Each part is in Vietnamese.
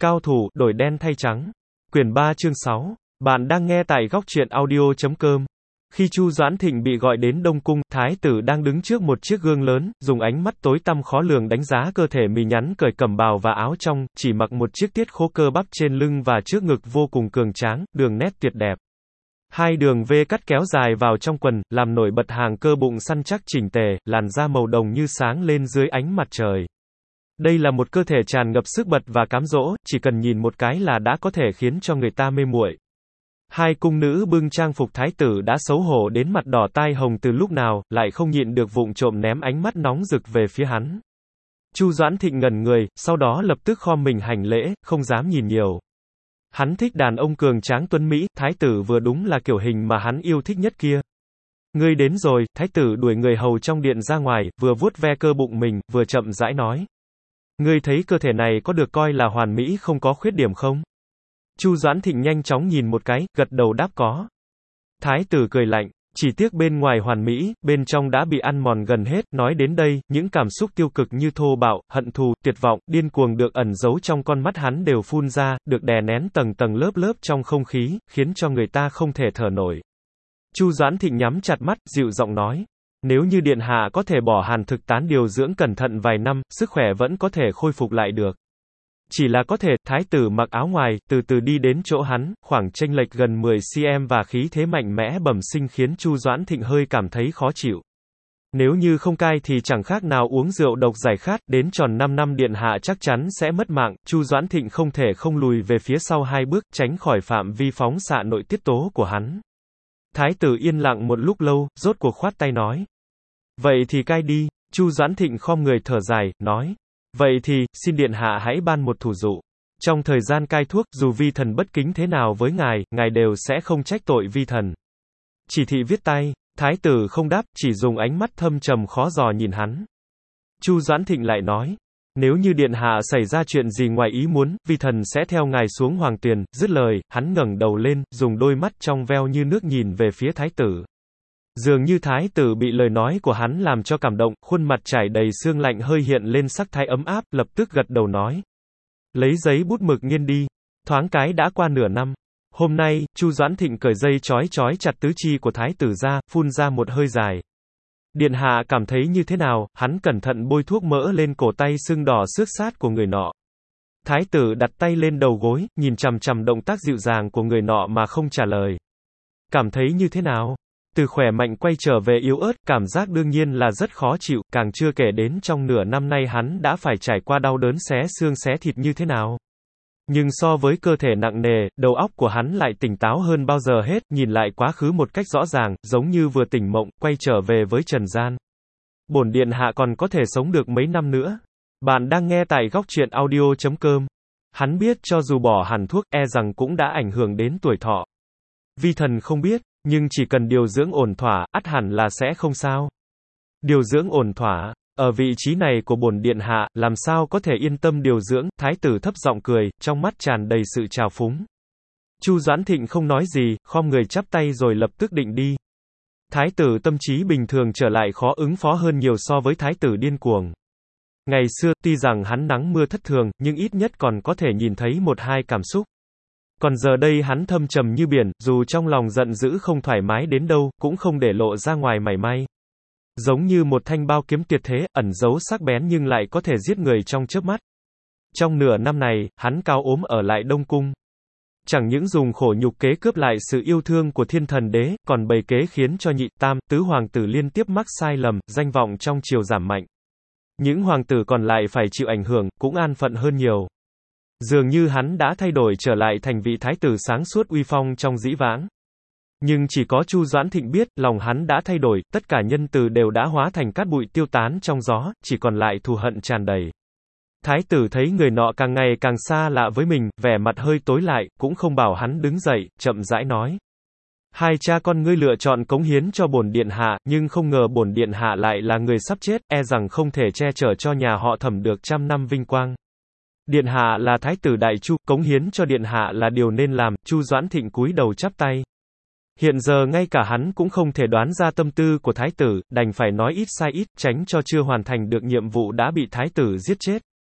Cao thủ, đổi đen thay trắng. Quyển 3 chương 6. Bạn đang nghe tại góc truyện audio.com. Khi Chu Doãn Thịnh bị gọi đến Đông Cung, Thái tử đang đứng trước một chiếc gương lớn, dùng ánh mắt tối tăm khó lường đánh giá cơ thể mì nhắn cởi cẩm bào và áo trong, chỉ mặc một chiếc tiết khố cơ bắp trên lưng và trước ngực vô cùng cường tráng, đường nét tuyệt đẹp. Hai đường V cắt kéo dài vào trong quần, làm nổi bật hàng cơ bụng săn chắc chỉnh tề, làn da màu đồng như sáng lên dưới ánh mặt trời. Đây là một cơ thể tràn ngập sức bật và cám dỗ, chỉ cần nhìn một cái là đã có thể khiến cho người ta mê muội. Hai cung nữ bưng trang phục thái tử đã xấu hổ đến mặt đỏ tai hồng từ lúc nào, lại không nhịn được vụng trộm ném ánh mắt nóng rực về phía hắn. Chu Doãn Thịnh ngẩn người, sau đó lập tức khom mình hành lễ, không dám nhìn nhiều. Hắn thích đàn ông cường tráng tuấn mỹ, thái tử vừa đúng là kiểu hình mà hắn yêu thích nhất kia. Ngươi đến rồi, thái tử đuổi người hầu trong điện ra ngoài, vừa vuốt ve cơ bụng mình, vừa chậm rãi nói. Ngươi thấy cơ thể này có được coi là hoàn mỹ không có khuyết điểm không? Chu Doãn Thịnh nhanh chóng nhìn một cái, gật đầu đáp có. Thái tử cười lạnh, chỉ tiếc bên ngoài hoàn mỹ, bên trong đã bị ăn mòn gần hết. Nói đến đây, những cảm xúc tiêu cực như thô bạo, hận thù, tuyệt vọng, điên cuồng được ẩn giấu trong con mắt hắn đều phun ra, được đè nén tầng tầng lớp lớp trong không khí, khiến cho người ta không thể thở nổi. Chu Doãn Thịnh nhắm chặt mắt, dịu giọng nói. Nếu như điện hạ có thể bỏ hàn thực tán điều dưỡng cẩn thận vài năm, sức khỏe vẫn có thể khôi phục lại được. Chỉ là có thể, thái tử mặc áo ngoài, từ từ đi đến chỗ hắn, khoảng chênh lệch gần 10 cm và khí thế mạnh mẽ bẩm sinh khiến Chu Doãn Thịnh hơi cảm thấy khó chịu. Nếu như không cai thì chẳng khác nào uống rượu độc giải khát, đến tròn 5 năm điện hạ chắc chắn sẽ mất mạng. Chu Doãn Thịnh không thể không lùi về phía sau hai bước, tránh khỏi phạm vi phóng xạ nội tiết tố của hắn. Thái tử yên lặng một lúc lâu, rốt cuộc khoát tay nói. Vậy thì cai đi. Chu Doãn Thịnh khom người thở dài, nói. Vậy thì, xin điện hạ hãy ban một thủ dụ. Trong thời gian cai thuốc, dù vi thần bất kính thế nào với ngài đều sẽ không trách tội vi thần. Chỉ thị viết tay. Thái tử không đáp, chỉ dùng ánh mắt thâm trầm khó dò nhìn hắn. Chu Doãn Thịnh lại nói. Nếu như điện hạ xảy ra chuyện gì ngoài ý muốn, vi thần sẽ theo ngài xuống hoàng tuyền. Dứt lời, hắn ngẩng đầu lên, dùng đôi mắt trong veo như nước nhìn về phía thái tử. Dường như thái tử bị lời nói của hắn làm cho cảm động, khuôn mặt trải đầy sương lạnh hơi hiện lên sắc thái ấm áp, lập tức gật đầu nói. Lấy giấy bút mực nghiên đi. Thoáng cái đã qua nửa năm. Hôm nay, Chu Doãn Thịnh cởi dây trói chặt tứ chi của thái tử ra, phun ra một hơi dài. Điện hạ cảm thấy như thế nào? Hắn cẩn thận bôi thuốc mỡ lên cổ tay sưng đỏ xước sát của người nọ. Thái tử đặt tay lên đầu gối, nhìn chằm chằm động tác dịu dàng của người nọ mà không trả lời. Cảm thấy như thế nào? Từ khỏe mạnh quay trở về yếu ớt, cảm giác đương nhiên là rất khó chịu, càng chưa kể đến trong nửa năm nay hắn đã phải trải qua đau đớn xé xương xé thịt như thế nào. Nhưng so với cơ thể nặng nề, đầu óc của hắn lại tỉnh táo hơn bao giờ hết, nhìn lại quá khứ một cách rõ ràng, giống như vừa tỉnh mộng, quay trở về với trần gian. Bổn điện hạ còn có thể sống được mấy năm nữa. Bạn đang nghe tại góc truyện audio.com. Hắn biết cho dù bỏ hẳn thuốc, e rằng cũng đã ảnh hưởng đến tuổi thọ. Vi thần không biết. Nhưng chỉ cần điều dưỡng ổn thỏa, ắt hẳn là sẽ không sao. Điều dưỡng ổn thỏa, ở vị trí này của bổn điện hạ, làm sao có thể yên tâm điều dưỡng, thái tử thấp giọng cười, trong mắt tràn đầy sự trào phúng. Chu Doãn Thịnh không nói gì, khom người chắp tay rồi lập tức định đi. Thái tử tâm trí bình thường trở lại khó ứng phó hơn nhiều so với thái tử điên cuồng. Ngày xưa, tuy rằng hắn nắng mưa thất thường, nhưng ít nhất còn có thể nhìn thấy một hai cảm xúc. Còn giờ đây hắn thâm trầm như biển, dù trong lòng giận dữ không thoải mái đến đâu, cũng không để lộ ra ngoài mảy may. Giống như một thanh bao kiếm tuyệt thế, ẩn giấu sắc bén nhưng lại có thể giết người trong chớp mắt. Trong nửa năm này, hắn cao ốm ở lại Đông Cung. Chẳng những dùng khổ nhục kế cướp lại sự yêu thương của thiên thần đế, còn bày kế khiến cho nhị, tam, tứ hoàng tử liên tiếp mắc sai lầm, danh vọng trong triều giảm mạnh. Những hoàng tử còn lại phải chịu ảnh hưởng, cũng an phận hơn nhiều. Dường như hắn đã thay đổi trở lại thành vị thái tử sáng suốt uy phong trong dĩ vãng. Nhưng chỉ có Chu Doãn Thịnh biết, lòng hắn đã thay đổi, tất cả nhân từ đều đã hóa thành cát bụi tiêu tán trong gió, chỉ còn lại thù hận tràn đầy. Thái tử thấy người nọ càng ngày càng xa lạ với mình, vẻ mặt hơi tối lại, cũng không bảo hắn đứng dậy, chậm rãi nói. Hai cha con ngươi lựa chọn cống hiến cho bổn điện hạ, nhưng không ngờ bổn điện hạ lại là người sắp chết, e rằng không thể che chở cho nhà họ Thẩm được 100 năm vinh quang. Điện hạ là thái tử đại Chu, cống hiến cho điện hạ là điều nên làm. Chu Doãn Thịnh cúi đầu chắp tay. Hiện giờ ngay cả hắn cũng không thể đoán ra tâm tư của thái tử, đành phải nói ít sai ít, tránh cho chưa hoàn thành được nhiệm vụ đã bị thái tử giết chết.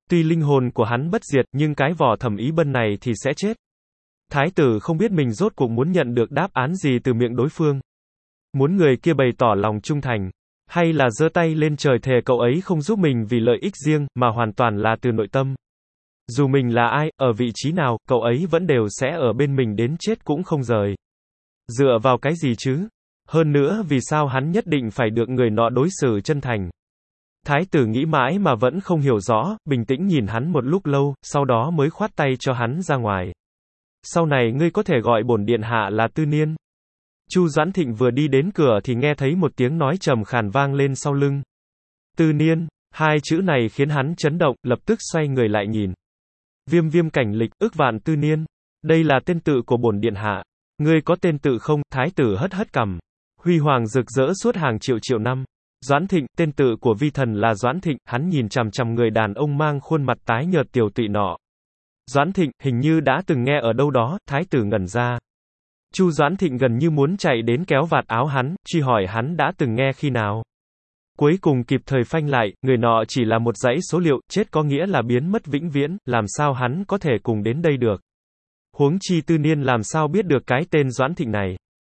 Tuy linh hồn của hắn bất diệt, nhưng cái vỏ Thẩm Ý Bân này thì sẽ chết. Thái tử không biết mình rốt cuộc muốn nhận được đáp án gì từ miệng đối phương. Muốn người kia bày tỏ lòng trung thành, hay là giơ tay lên trời thề cậu ấy không giúp mình vì lợi ích riêng, mà hoàn toàn là từ nội tâm. Dù mình là ai, ở vị trí nào, cậu ấy vẫn đều sẽ ở bên mình đến chết cũng không rời. Dựa vào cái gì chứ? Hơn nữa, vì sao hắn nhất định phải được người nọ đối xử chân thành? Thái tử nghĩ mãi mà vẫn không hiểu rõ, bình tĩnh nhìn hắn một lúc lâu, sau đó mới khoát tay cho hắn ra ngoài. Sau này ngươi có thể gọi bổn điện hạ là Tư Niên. Chu Doãn Thịnh vừa đi đến cửa thì nghe thấy một tiếng nói trầm khàn vang lên sau lưng. Tư Niên, hai chữ này khiến hắn chấn động, lập tức xoay người lại nhìn. Viêm Viêm Cảnh Lịch, ức vạn Tư Niên. Đây là tên tự của bổn điện hạ. Ngươi có tên tự không? Thái tử hất hất cằm. Huy hoàng rực rỡ suốt hàng triệu triệu năm. Doãn Thịnh, tên tự của vi thần là Doãn Thịnh, hắn nhìn chằm chằm người đàn ông mang khuôn mặt tái nhợt tiều tụy nọ. Doãn Thịnh, hình như đã từng nghe ở đâu đó, thái tử ngẩn ra. Chu Doãn Thịnh gần như muốn chạy đến kéo vạt áo hắn, truy hỏi hắn đã từng nghe khi nào. Cuối cùng kịp thời phanh lại, người nọ chỉ là một dãy số liệu, chết có nghĩa là biến mất vĩnh viễn, làm sao hắn có thể cùng đến đây được. Huống chi Tư Niên làm sao biết được cái tên Doãn Thịnh này.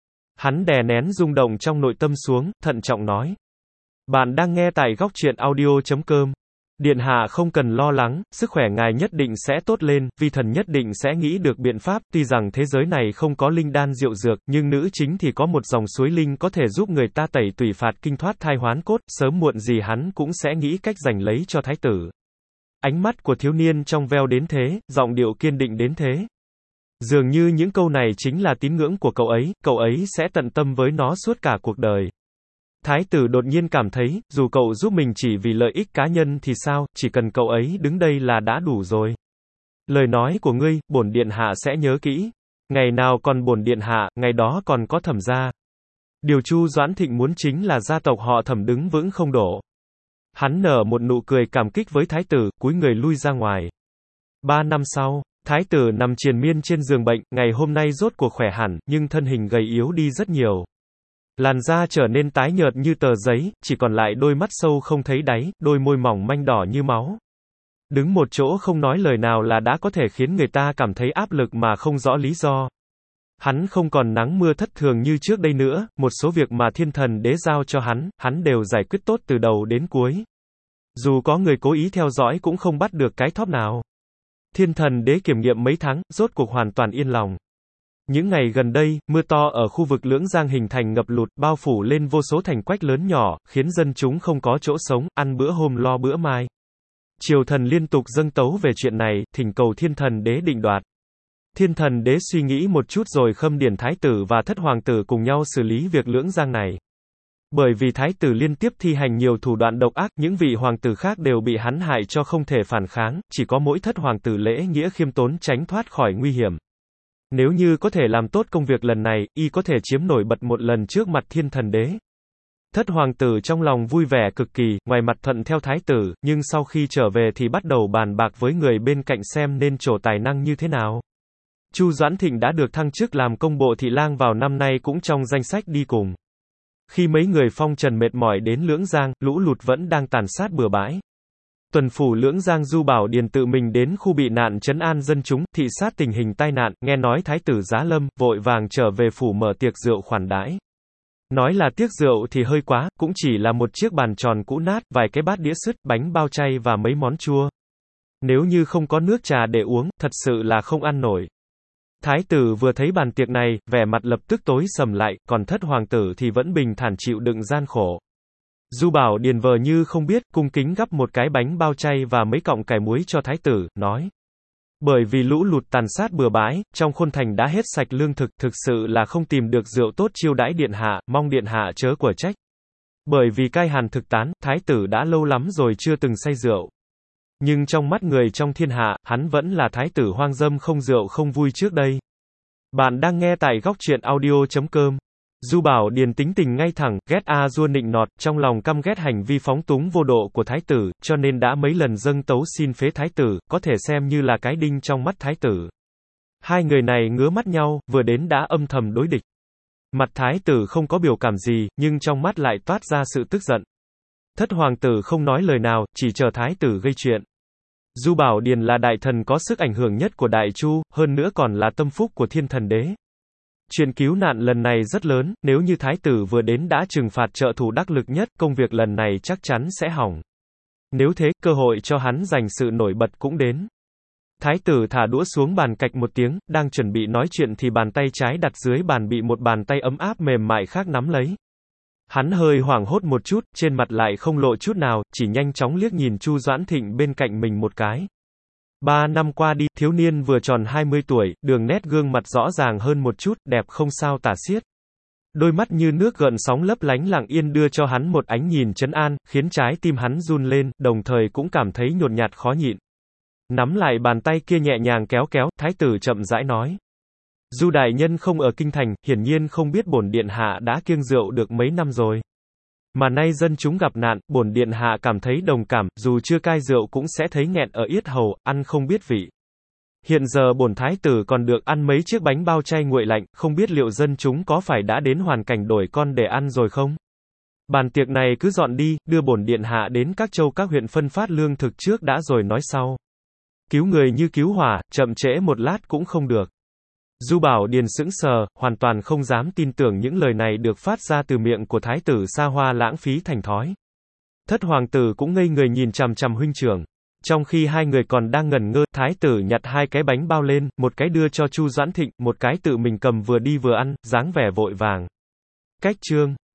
Hắn đè nén rung động trong nội tâm xuống, thận trọng nói. Bạn đang nghe tại góc truyện audio.com. Điện hạ không cần lo lắng, sức khỏe ngài nhất định sẽ tốt lên, vi thần nhất định sẽ nghĩ được biện pháp, tuy rằng thế giới này không có linh đan diệu dược, nhưng nữ chính thì có một dòng suối linh có thể giúp người ta tẩy tùy phạt kinh thoát thai hoán cốt, sớm muộn gì hắn cũng sẽ nghĩ cách giành lấy cho thái tử. Ánh mắt của thiếu niên trong veo đến thế, giọng điệu kiên định đến thế. Dường như những câu này chính là tín ngưỡng của cậu ấy sẽ tận tâm với nó suốt cả cuộc đời. Thái tử đột nhiên cảm thấy, dù cậu giúp mình chỉ vì lợi ích cá nhân thì sao, chỉ cần cậu ấy đứng đây là đã đủ rồi. Lời nói của ngươi, bổn điện hạ sẽ nhớ kỹ. Ngày nào còn bổn điện hạ, ngày đó còn có Thẩm gia. Điều Chu Doãn Thịnh muốn chính là gia tộc họ Thẩm đứng vững không đổ. Hắn nở một nụ cười cảm kích với thái tử, cúi người lui ra ngoài. 3 năm sau, thái tử nằm triền miên trên giường bệnh, ngày hôm nay rốt cuộc khỏe hẳn, nhưng thân hình gầy yếu đi rất nhiều. Làn da trở nên tái nhợt như tờ giấy, chỉ còn lại đôi mắt sâu không thấy đáy, đôi môi mỏng manh đỏ như máu. Đứng một chỗ không nói lời nào là đã có thể khiến người ta cảm thấy áp lực mà không rõ lý do. Hắn không còn nắng mưa thất thường như trước đây nữa, một số việc mà thiên thần đế giao cho hắn đều giải quyết tốt từ đầu đến cuối. Dù có người cố ý theo dõi cũng không bắt được cái thóp nào. Thiên thần đế kiểm nghiệm mấy tháng, rốt cuộc hoàn toàn yên lòng. Những ngày gần đây, mưa to ở khu vực Lưỡng Giang hình thành ngập lụt, bao phủ lên vô số thành quách lớn nhỏ, khiến dân chúng không có chỗ sống, ăn bữa hôm lo bữa mai. Triều thần liên tục dâng tấu về chuyện này, thỉnh cầu thiên thần đế định đoạt. Thiên thần đế suy nghĩ một chút rồi khâm điển thái tử và thất hoàng tử cùng nhau xử lý việc Lưỡng Giang này. Bởi vì thái tử liên tiếp thi hành nhiều thủ đoạn độc ác, những vị hoàng tử khác đều bị hắn hại cho không thể phản kháng, chỉ có mỗi thất hoàng tử Lễ Nghĩa khiêm tốn tránh thoát khỏi nguy hiểm. Nếu như có thể làm tốt công việc lần này, y có thể chiếm nổi bật một lần trước mặt thiên thần đế. Thất hoàng tử trong lòng vui vẻ cực kỳ, ngoài mặt thuận theo thái tử, nhưng sau khi trở về thì bắt đầu bàn bạc với người bên cạnh xem nên trổ tài năng như thế nào. Chu Doãn Thịnh đã được thăng chức làm công bộ thị lang vào năm nay cũng trong danh sách đi cùng. Khi mấy người phong trần mệt mỏi đến Lưỡng Giang, lũ lụt vẫn đang tàn sát bừa bãi. Tuần phủ Lưỡng Giang Du Bảo Điền tự mình đến khu bị nạn trấn an dân chúng, thị sát tình hình tai nạn, nghe nói thái tử Giá Lâm, vội vàng trở về phủ mở tiệc rượu khoản đãi. Nói là tiệc rượu thì hơi quá, cũng chỉ là một chiếc bàn tròn cũ nát, vài cái bát đĩa sứt, bánh bao chay và mấy món chua. Nếu như không có nước trà để uống, thật sự là không ăn nổi. Thái tử vừa thấy bàn tiệc này, vẻ mặt lập tức tối sầm lại, còn thất hoàng tử thì vẫn bình thản chịu đựng gian khổ. Du Bảo Điền vờ như không biết, cung kính gắp một cái bánh bao chay và mấy cọng cải muối cho thái tử, nói. Bởi vì lũ lụt tàn sát bừa bãi, trong khôn thành đã hết sạch lương thực, thực sự là không tìm được rượu tốt chiêu đãi điện hạ, mong điện hạ chớ của trách. Bởi vì cai hàn thực tán, thái tử đã lâu lắm rồi chưa từng say rượu. Nhưng trong mắt người trong thiên hạ, hắn vẫn là thái tử hoang dâm không rượu không vui trước đây. Bạn đang nghe tại góc truyện audio.com. Du Bảo Điền tính tình ngay thẳng, ghét a dua nịnh nọt, trong lòng căm ghét hành vi phóng túng vô độ của thái tử, cho nên đã mấy lần dâng tấu xin phế thái tử, có thể xem như là cái đinh trong mắt thái tử. Hai người này ngứa mắt nhau, vừa đến đã âm thầm đối địch. Mặt thái tử không có biểu cảm gì, nhưng trong mắt lại toát ra sự tức giận. Thất hoàng tử không nói lời nào, chỉ chờ thái tử gây chuyện. Du Bảo Điền là đại thần có sức ảnh hưởng nhất của Đại Chu, hơn nữa còn là tâm phúc của Thiên Thần Đế. Chuyện cứu nạn lần này rất lớn, nếu như thái tử vừa đến đã trừng phạt trợ thủ đắc lực nhất, công việc lần này chắc chắn sẽ hỏng. Nếu thế, cơ hội cho hắn giành sự nổi bật cũng đến. Thái tử thả đũa xuống bàn cạch một tiếng, đang chuẩn bị nói chuyện thì bàn tay trái đặt dưới bàn bị một bàn tay ấm áp mềm mại khác nắm lấy. Hắn hơi hoảng hốt một chút, trên mặt lại không lộ chút nào, chỉ nhanh chóng liếc nhìn Chu Doãn Thịnh bên cạnh mình một cái. 3 năm qua đi, thiếu niên vừa tròn 20 tuổi, đường nét gương mặt rõ ràng hơn một chút, đẹp không sao tả xiết. Đôi mắt như nước gợn sóng lấp lánh lặng yên đưa cho hắn một ánh nhìn trấn an, khiến trái tim hắn run lên, đồng thời cũng cảm thấy nhột nhạt khó nhịn. Nắm lại bàn tay kia nhẹ nhàng kéo kéo, thái tử chậm rãi nói. Du đại nhân không ở kinh thành, hiển nhiên không biết bổn điện hạ đã kiêng rượu được mấy năm rồi. Mà nay dân chúng gặp nạn, bổn điện hạ cảm thấy đồng cảm, dù chưa cai rượu cũng sẽ thấy nghẹn ở yết hầu, ăn không biết vị. Hiện giờ bổn thái tử còn được ăn mấy chiếc bánh bao chay nguội lạnh, không biết liệu dân chúng có phải đã đến hoàn cảnh đổi con để ăn rồi không? Bàn tiệc này cứ dọn đi, đưa bổn điện hạ đến các châu các huyện phân phát lương thực trước đã rồi nói sau. Cứu người như cứu hỏa, chậm trễ một lát cũng không được. Du Bảo Điền sững sờ, hoàn toàn không dám tin tưởng những lời này được phát ra từ miệng của thái tử xa hoa lãng phí thành thói. Thất hoàng tử cũng ngây người nhìn chằm chằm huynh trưởng. Trong khi hai người còn đang ngẩn ngơ, thái tử nhặt hai cái bánh bao lên, một cái đưa cho Chu Doãn Thịnh, một cái tự mình cầm vừa đi vừa ăn, dáng vẻ vội vàng. Cách chương